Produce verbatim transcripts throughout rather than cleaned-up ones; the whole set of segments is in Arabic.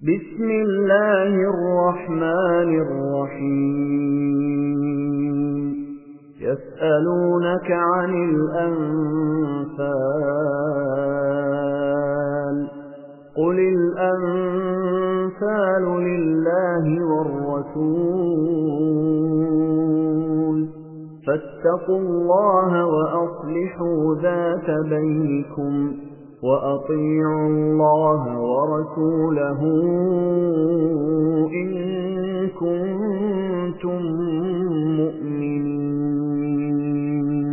بسم الله الرحمن الرحيم يسألونك عن الأنفال قل الأنفال لله والرسول فاتقوا الله وأصلحوا ذات بينكم وأطيعوا الله ورسوله إن كنتم مؤمنين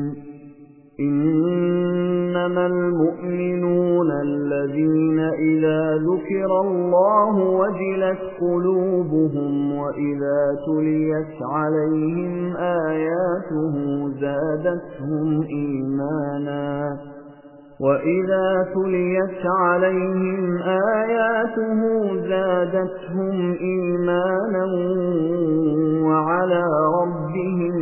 إنما المؤمنون الذين إذا ذكر الله وجلت قلوبهم وإذا تليت عليهم آياته زادتهم إيمانا وَإِذَا تُلِيَتْ عَلَيْهِمْ آيَاتُهُ زَادَتْهُمْ إِيمَانًا وَعَلَى رَبِّهِمْ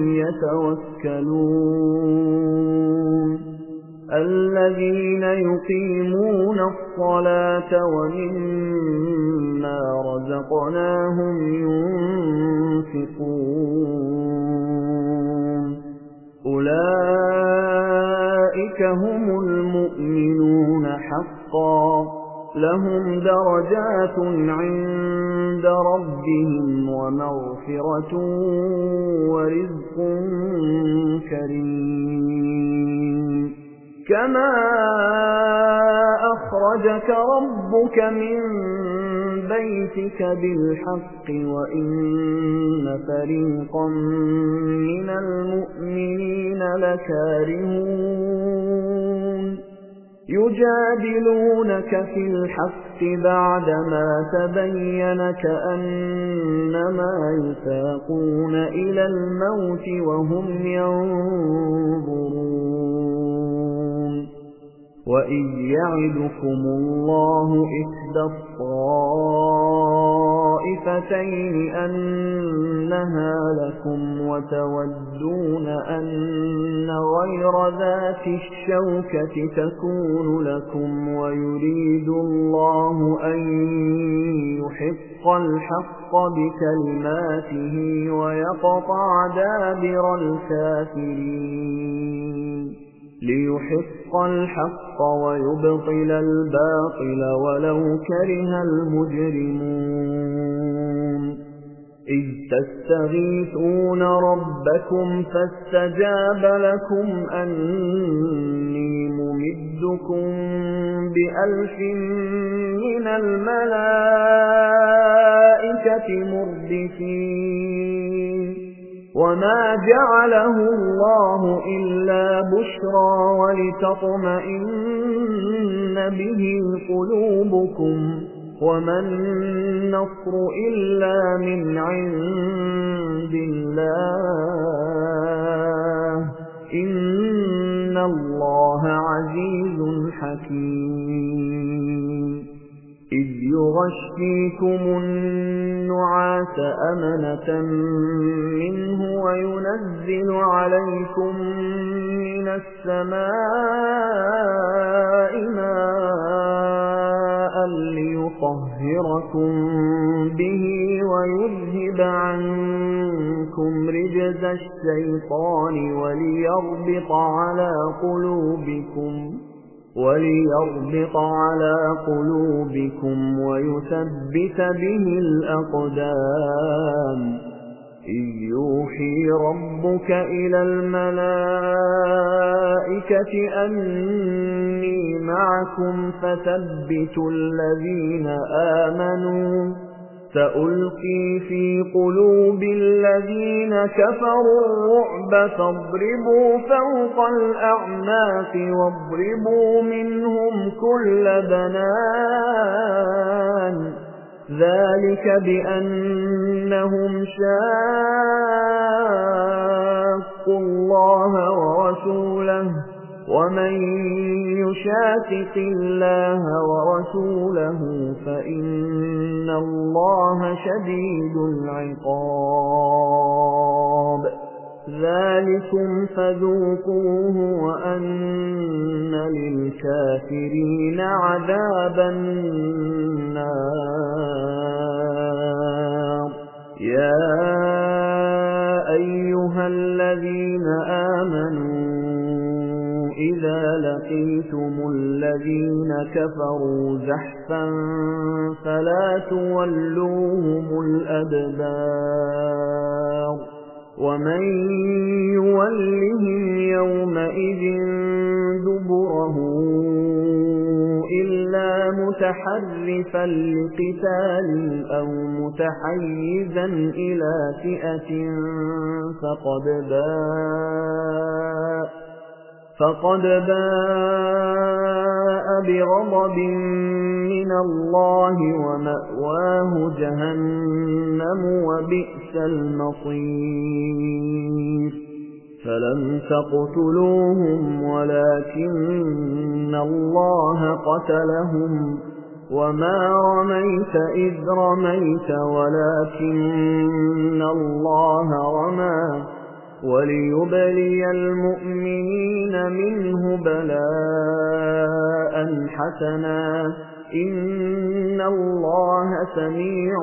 يَتَوَكَّلُونَ الَّذِينَ يُقِيمُونَ الصَّلَاةَ وَمِمَّا رَزَقْنَاهُمْ يُنْفِقُونَ أُولَئِكَ هُمُ الْمُؤْمِنُونَ حَقًّا لَهُمْ درجات عند ربهم ومغفرة ورزق كريم كما أخرجك ربك من بيتك بالحق وإن فريقا من المؤمنين لكارهون يجادلونك في الحق بعدما تبين كأنما يساقون إلى الموت وهم ينظرون وإذ يعدكم الله إحدى الطائفتين أنها لكم وتودون أن غير ذات الشوكة تكون لكم ويريد الله أن يحق الحق بكلماته ويقطع دابر الكافرين ليحق الحق ويبطل الباطل ولو كره المجرمون إذ تستغيثون ربكم فاستجاب لكم أني ممدكم بألف من الملائكة مردفين وما جعله الله إلا بشرى ولتطمئن به قلوبكم وما النصر إلا من عند الله إن الله عزيز حكيم إذ يغشيكم النعاس أمنة منه وينزل عليكم من السماء ماء ليطهركم به ويذهب عنكم رجز الشيطان وليربط على قلوبكم وليربط على قلوبكم ويثبت به الأقدام إذ يوحي ربك إلى الملائكة أني معكم فثبتوا الذين آمنوا سألقي في قلوب الذين كفروا الرعب فاضربوا فوق الأعناق واضربوا منهم كل بنان ذلك بأنهم شاقوا الله ورسوله ومن يشاقق الله ورسوله فإن الله شديد العقاب ذلكم فذوقوه وأن للكافرين عذاب النار إذا لقيتم الذين كفروا زحفا فلا تولوهم الأدبار ومن يولهم يومئذ دبره إلا متحرفا لقتال أو متحيزا إلى فئة فقد باء فقد باء بغضب من الله ومأواه جهنم وبئس المصير فلم تقتلوهم ولكن الله قتلهم وما رميت إذ رميت ولكن الله رمى وليبلي المؤمنين منه بلاء حسنا إن الله سميع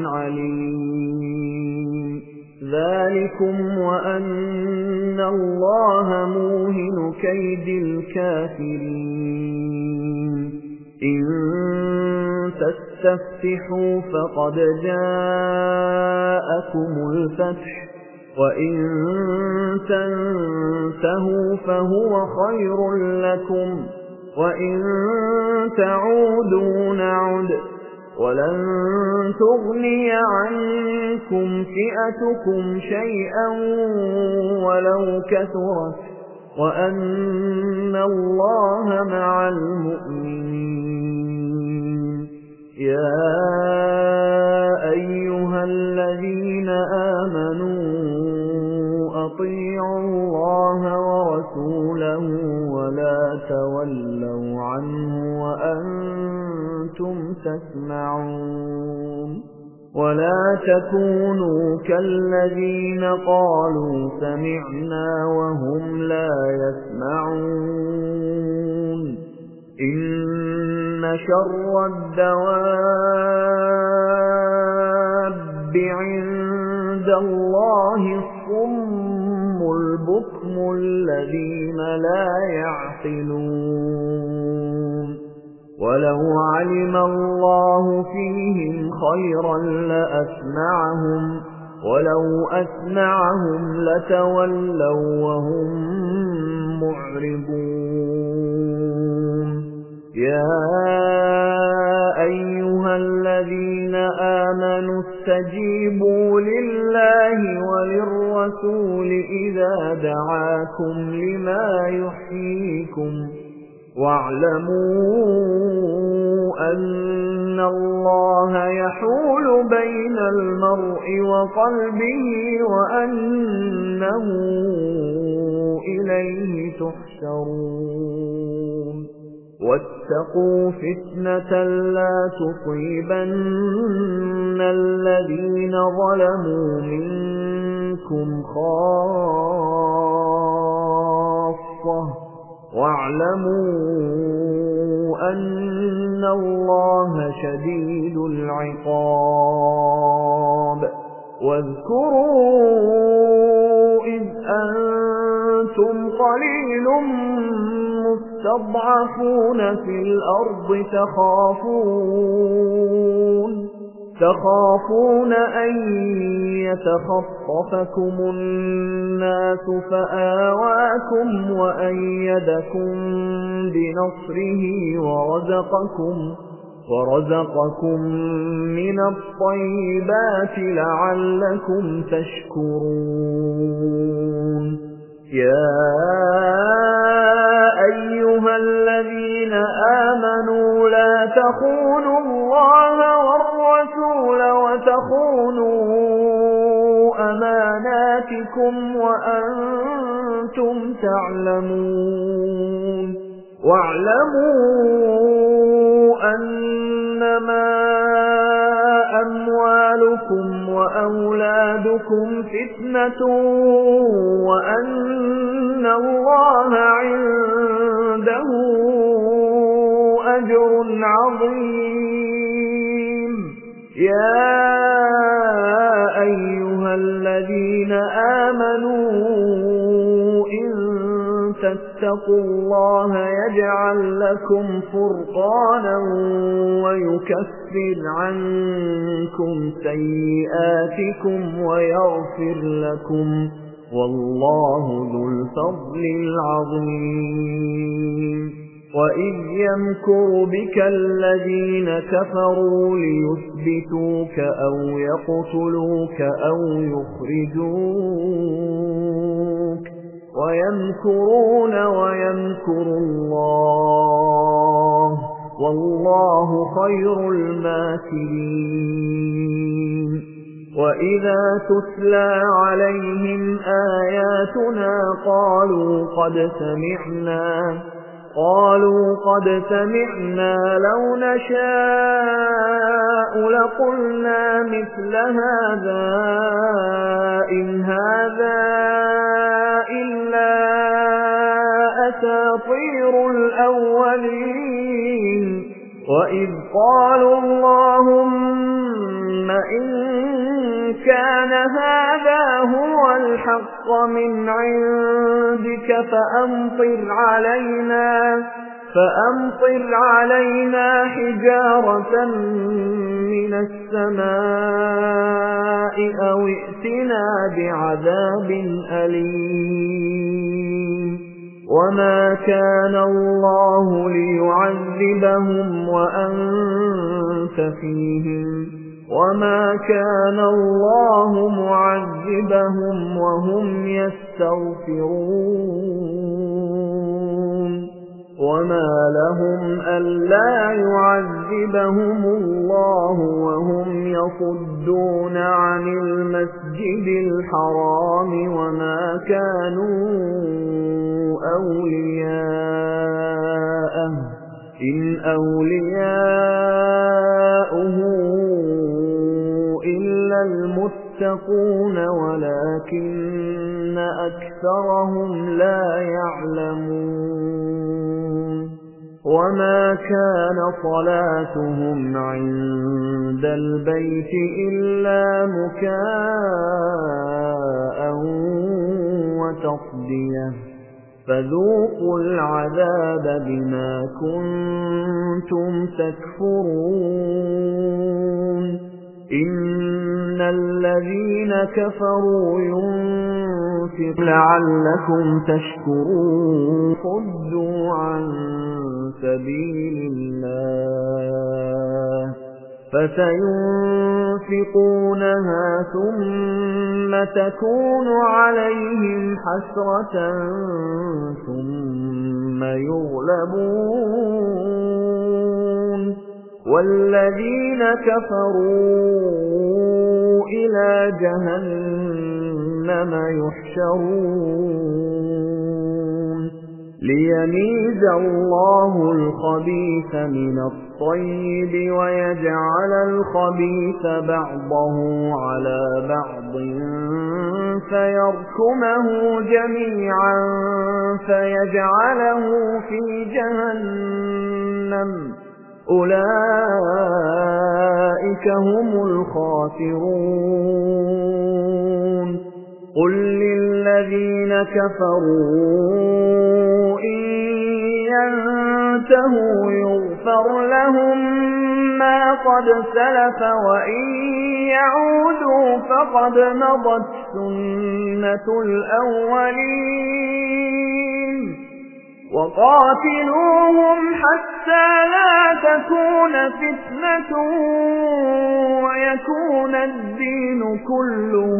عليم ذلكم وأن الله موهن كيد الكافرين إن تستفتحوا فقد جاءكم الفتح وإن تنتهوا فهو خير لكم وإن تعودوا نعد ولن تغني عنكم فئتكم شيئا ولو كثرت وأن الله مع المؤمنين يا أيها الذين آمنوا أطيعوا الله ورسوله ولا تولوا عنه وأنتم تسمعون ولا تكونوا كالذين قالوا سمعنا وهم لا يسمعون إن شر الدواب عند الله الصم البكم الذين لا يعقلون ولو علم الله فيهم خيرا لأسمعهم ولو أسمعهم لتولوا وهم معرضون يا أيها الذين آمنوا استجيبوا لله وللرسول إذا دعاكم لما يحييكم واعلموا أن الله يحول بين المرء وقلبه وأنه إليه تحشرون واتقوا فتنة لا تصيبن الذين ظلموا منكم خاصة واعلموا أن الله شديد العقاب واذكروا إذ أنتم قليل مستضعفون في الأرض تخافون تخافون أن يتخطفكم الناس فآواكم وأيدكم بنصره ورزقكم ورزقكم من الطيبات لعلكم تشكرون يا أيها الذين آمنوا لا تخونوا الله والرسول وتخونوا أماناتكم وأنتم تعلمون واعلموا أنما أموالكم وأولادكم فتنة وأن الله عنده أجر عظيم يا أيها الذين آمنوا إن تتقوا واتقوا الله يجعل لكم فرقانا ويكفر عنكم سيئاتكم ويغفر لكم والله ذو الفضل العظيم وإذ يمكر بك الذين كفروا ليثبتوك أو يقتلوك أو يخرجوك ويمكرون ويمكر الله والله خير الماكرين وإذا تتلى عليهم آياتنا قالوا قد سمعنا قالوا قد سمعنا لو نشاء لقلنا مثل هذا إن هذا إلا أساطير الأولين وإذ قالوا اللهم إن كان هذا هو الحق من عندك فأمطر علينا فأمطر علينا حجارة من السماء أو ائتنا بعذاب أليم وما كان الله ليعذبهم وأنت فيهم وما كان الله معذبهم وهم يستغفرون وما لهم ألا يعذبهم الله وهم يصدون عن المسجد الحرام وما كانوا أولياءه إن أولياؤه إلا المتقون ولكن أكثرهم لا يعلمون وما كان صلاتهم عند البيت إلا مكاء وتصدية فذوقوا العذاب بما كنتم تكفرون إن الذين كفروا ينفقون لعلكم تشكرون صدوا عن سبيل الله فسينفقونها ثم تكون عليهم حسرة ثم يغلبون والذين كفروا إلى جهنم يحشرون ليميز الله الخبيث من الطيب ويجعل الخبيث بعضه على بعض فيركمه جميعا فيجعله في جهنم أولئك هم الخاسرون قل للذين كفروا إن ينتهوا يغفر لهم ما قد سلف وإن يعودوا فقد مضت سنة الأولين وقاتلوهم حتى لا تكون فتنة ويكون الدين كله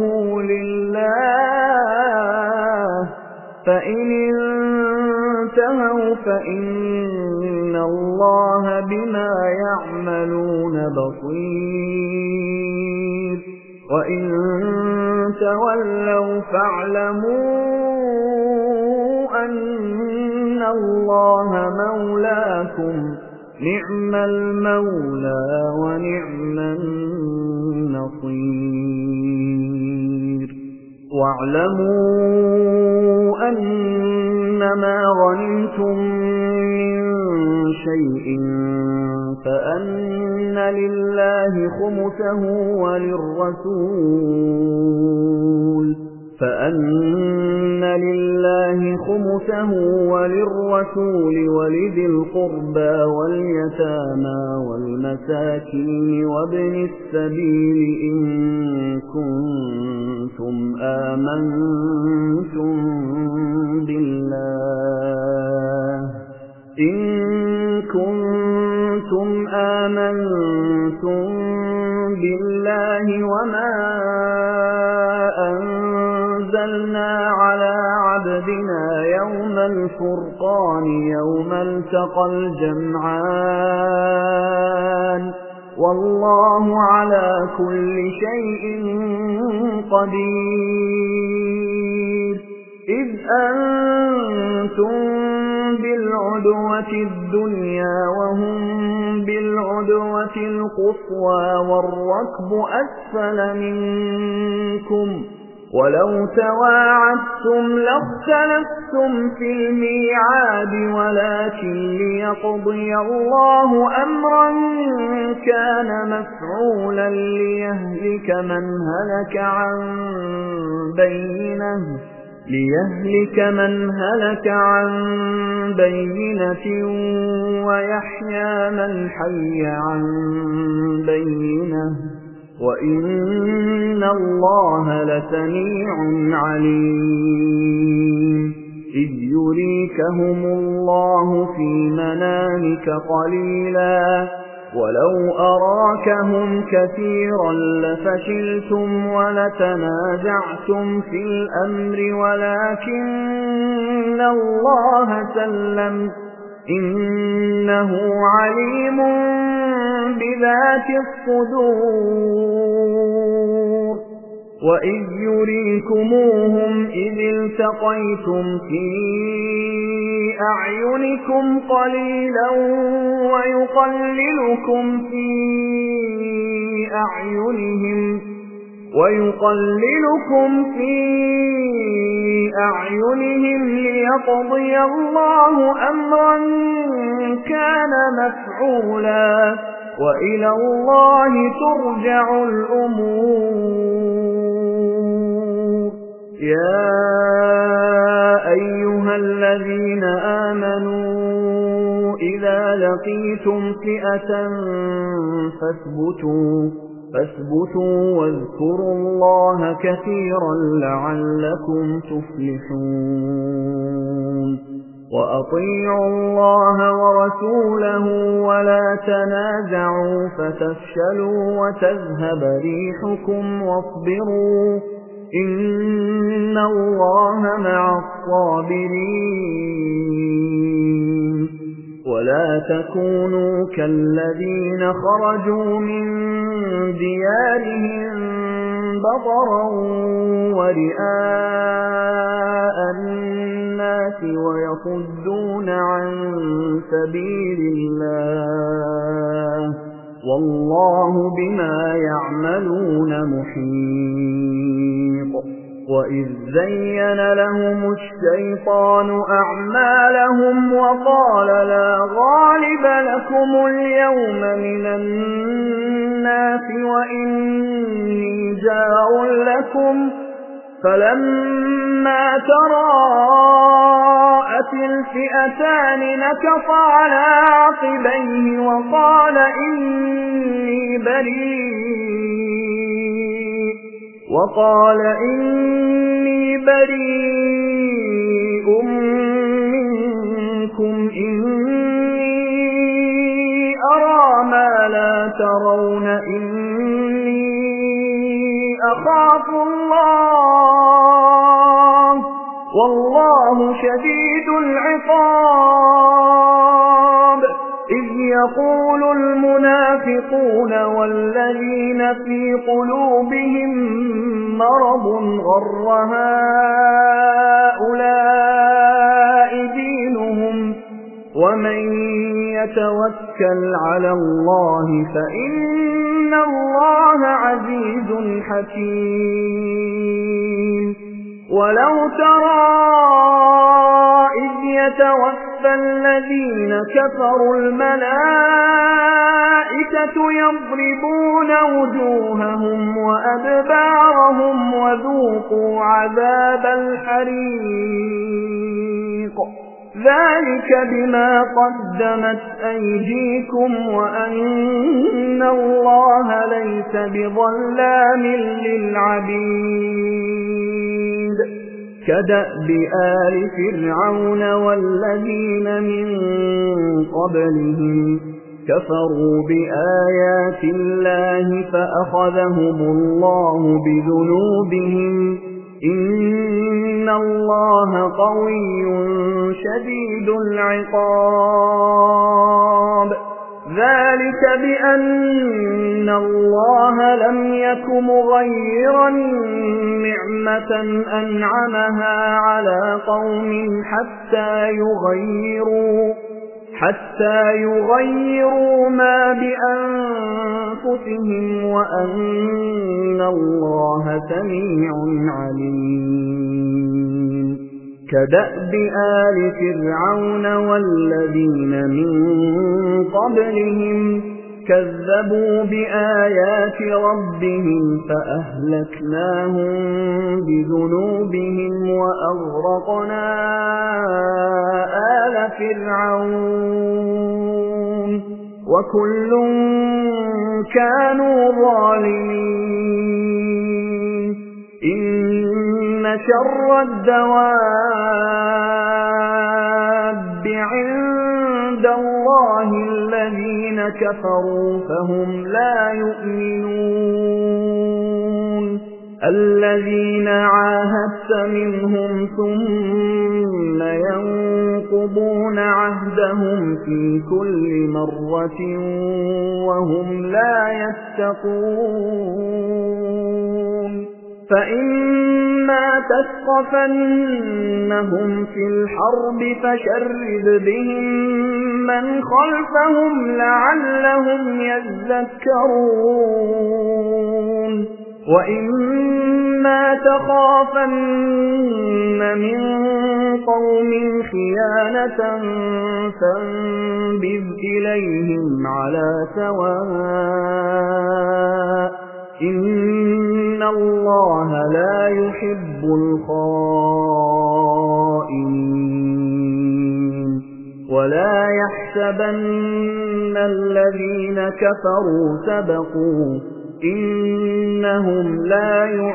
لله فإن انتهوا فإن الله بما يعملون بصير وإن تولوا فاعلموا أن الله مولاكم نعم المولى ونعم النصير واعلموا أنما غنمتم من شيء فأن لله خمسه وللرسول فأن لله خمسه وللرسول ولذي القربى واليتامى والمساكين وابن السبيل إن كنتم آمنتم بالله إن كنتم آمنتم بالله وما أنزلنا على عبدنا يوم الفرقان يوم التقى الجمعان والله على كل شيء قدير إذ أنتم بالعدوة الدنيا وهم بالعدوة القصوى والركب أسفل منكم ولو تواعدتم لاختلفتم في الميعاد ولكن ليقضي الله أمرا كان مفعولا ليهلك من هلك عن بينه ليهلك من هلك عن بينة ويحيى من حي عن بينة وإن الله لسميع عليم إذ يريكهم الله في منامك قليلا ولو أراكهم كثيرا لفشلتم ولتنازعتم في الأمر ولكن الله سلم إنه عليم بذات الصدور وإذ يريكموهم إذ التقيتم في أعينكم قليلا ويقللكم في أعينهم ويقللكم في أعينهم ليقضي الله أمرا كان مفعولا وإلى الله ترجع الأمور يا أيها الذين آمنوا إذا لقيتم فئة فاثبتوا فاثبتوا واذكروا الله كثيرا لعلكم تفلحون وأطيعوا الله ورسوله ولا تنازعوا فتفشلوا وتذهب ريحكم واصبروا إن الله مع الصابرين ولا تكونوا كالذين خرجوا من ديارهم بطرا ورئاء الناس ويصدون عن سبيل الله والله بما يعملون محيط وإذ زين لهم الشيطان أعمالهم وقال لا غالب لكم اليوم من الناس وإني جار لكم فلما تراءت الفئتان نكص على عقبيه وقال إني بريء وقال إني بريء منكم إني أرى ما لا ترون إني أخاف الله والله شديد العقاب إذ يقول المنافقون والذين في قلوبهم مرض غر هؤلاء دينهم ومن يتوكل على الله فإن الله عزيز حكيم ولو ترى إذ يتوفى الذين كفروا الملائكة يضربون وجوههم وأدبارهم وذوقوا عذاب الحريق ذلك بما قدمت أيديكم وأن الله ليس بظلام للعبيد كدأب آل فرعون والذين من قبلهم كفروا بآيات الله فأخذهم الله بذنوبهم إن الله قوي شديد العقاب ذلك بأن الله لم يك مغيرا نعمة أنعمها على قوم حتى يغيروا حتى يغيروا ما بأنفسهم وأن الله سميع عليم كدأب آل فرعون والذين من قبلهم كذبوا بآيات ربهم فأهلكناهم بذنوبهم وأغرقنا آل فرعون وكل كانوا ظالمين إن شر الدواب عند الله الذين كفروا فهم لا يؤمنون الذين عاهدت منهم ثم ينقضون عهدهم في كل مرة وهم لا يتقون فإما تثقفنهم في الحرب فشرد بهم من خلفهم لعلهم يذكرون وإما تخافن من قوم خيانة فانبذ إليهم على سواء إن الله لا يحب الخائنين ولا يحسبن الذين كفروا سبقوا إنهم لا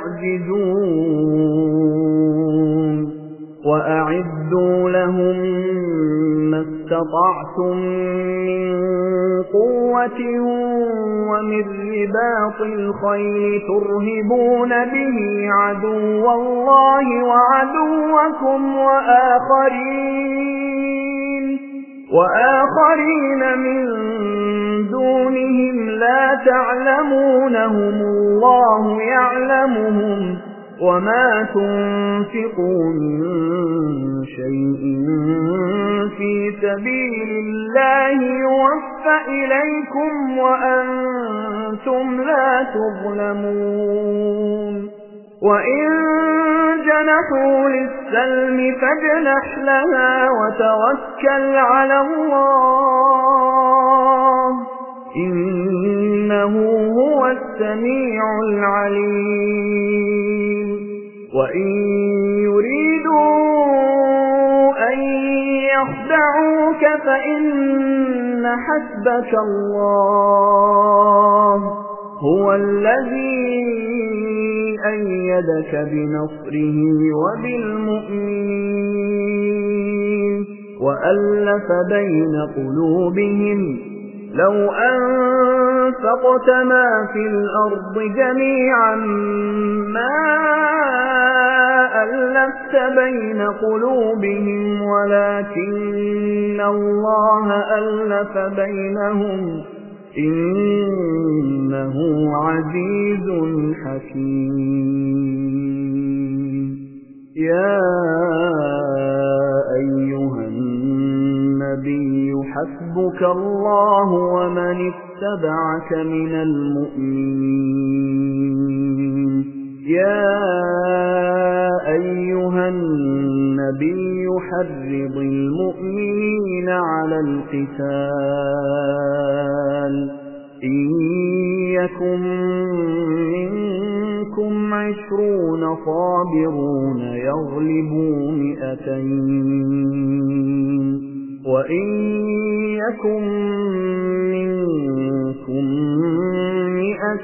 يعجزون وأعدوا لهم ما استطعتم من قوة ومن رباط الخيل ترهبون به عدو الله وعدوكم وآخرين وآخرين من دونهم لا تعلمونهم الله يعلمهم وما تنفقوا من شيء في سبيل الله يوفى إليكم وأنتم لا تظلمون وإن جنحوا للسلم فاجنح لها وتوكل على الله إنه هو السميع العليم وإن يريدوا أن يخدعوك فإن حسبك الله هو الذي أيدك بنصره وبالمؤمنين وألف بين قلوبهم لو أنفقت ما في الأرض جميعا ما ألفت بين قلوبهم ولكن الله ألف بينهم إنه عزيز حكيم يا أيها النبي حسبك الله ومن اتبعك من المؤمنين يا أيها النبي حرض المؤمنين على القتال إن يكن منكم عشرون صابرون يغلبوا مئتين وإن يكن منكم مئة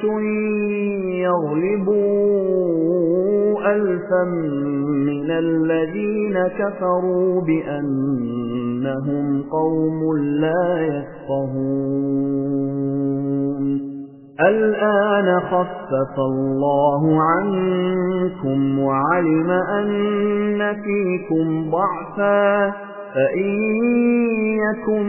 يغلبوا ألفا من الذين كفروا بأنهم قوم لا يفقهون الآن خفف الله عنكم وعلم أن فيكم ضعفا فإن يكن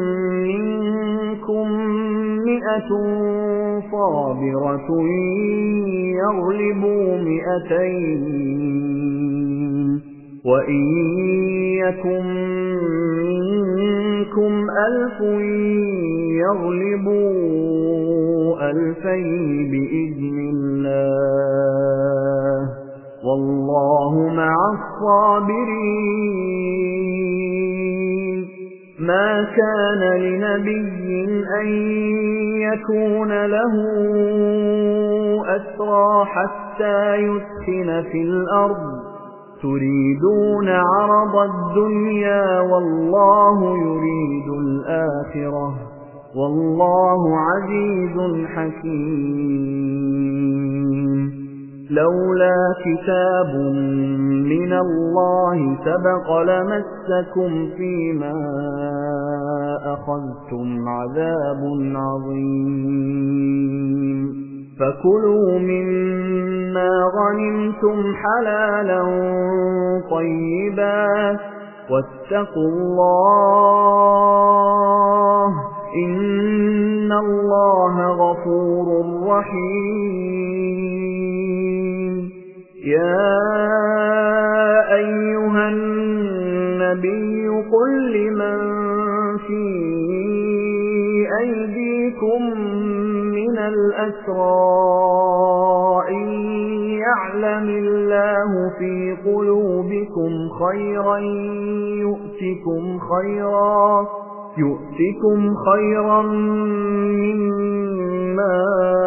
منكم مئة صابرة يغلبوا مئتين وإن يكن منكم ألف يغلبوا ألفين بإذن الله والله مع الصابرين ما كان لنبي أن يكون له أسرى حتى يسخن في الأرض تريدون عرض الدنيا والله يريد الآخرة والله عزيز حكيم لولا كتاب من الله سبق لمسكم فيما أخذتم عذاب عظيم فكلوا مما غنمتم حلالا طيبا واتقوا الله إن الله غفور رحيم يا أيها النبي قل لمن في أيديكم من الأسرى إن يعلم الله في قلوبكم خيرا يؤتكم خيرا يؤتكم خيرا مما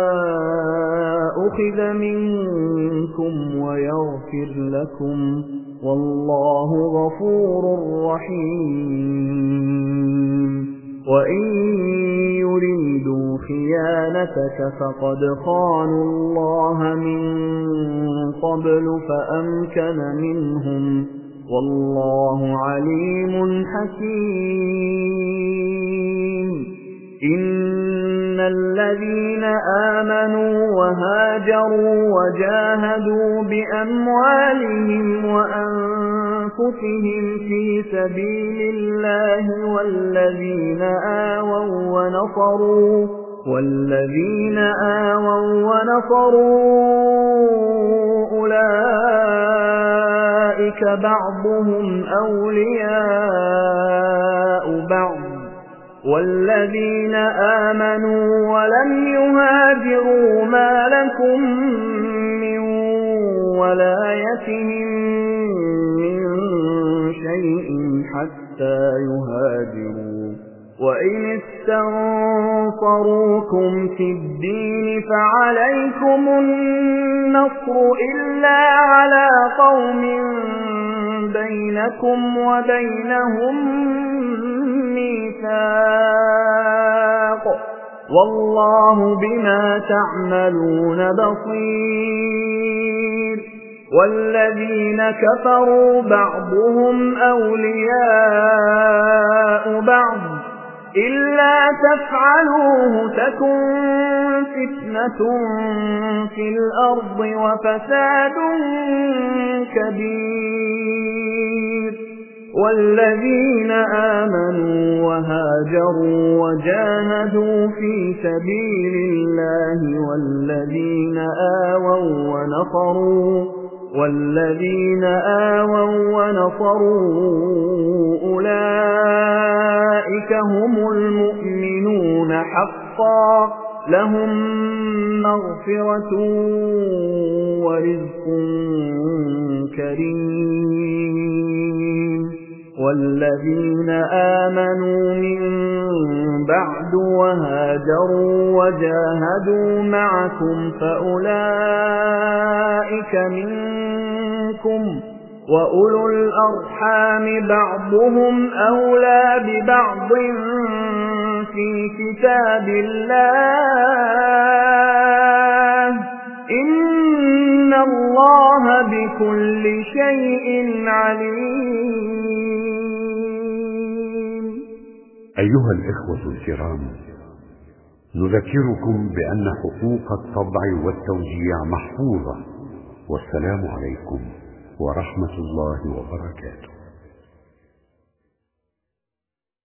أخذ منكم ويغفر لكم والله غفور رحيم وإن يريدوا خيانتك فقد خانوا الله من قبل فأمكن منهم والله عليم حكيم إن الذين آمنوا وهاجروا وجاهدوا بأموالهم وأنفسهم في سبيل الله والذين آووا ونصروا والذين آووا ونصروا أولئك بعضهم أولياء بعض والذين آمنوا ولم يهاجروا ما لكم من ولايتهم من شيء حتى يهاجروا وإن استنصروكم في الدين فعليكم النصر إلا على قوم بينكم وبينهم ميثاق والله بما تعملون بصير والذين كفروا بعضهم أولياء بعض إلا تفعلوه تكن فتنة في الأرض وفساد كبير والذين آمنوا وهاجروا وجاهدوا في سبيل الله والذين آووا ونصروا والذين آووا ونصروا أولئك هم المؤمنون حقا لهم مغفرة ورزق كريم والذين آمنوا من بعد وهاجروا وجاهدوا معكم فأولئك منكم وأولو الأرحام بعضهم أولى ببعض في كتاب الله إن الله بكل شيء عليم. أيها الإخوة الكرام، نذكركم بأن حقوق الطبع والتوزيع محفوظة، والسلام عليكم ورحمة الله وبركاته.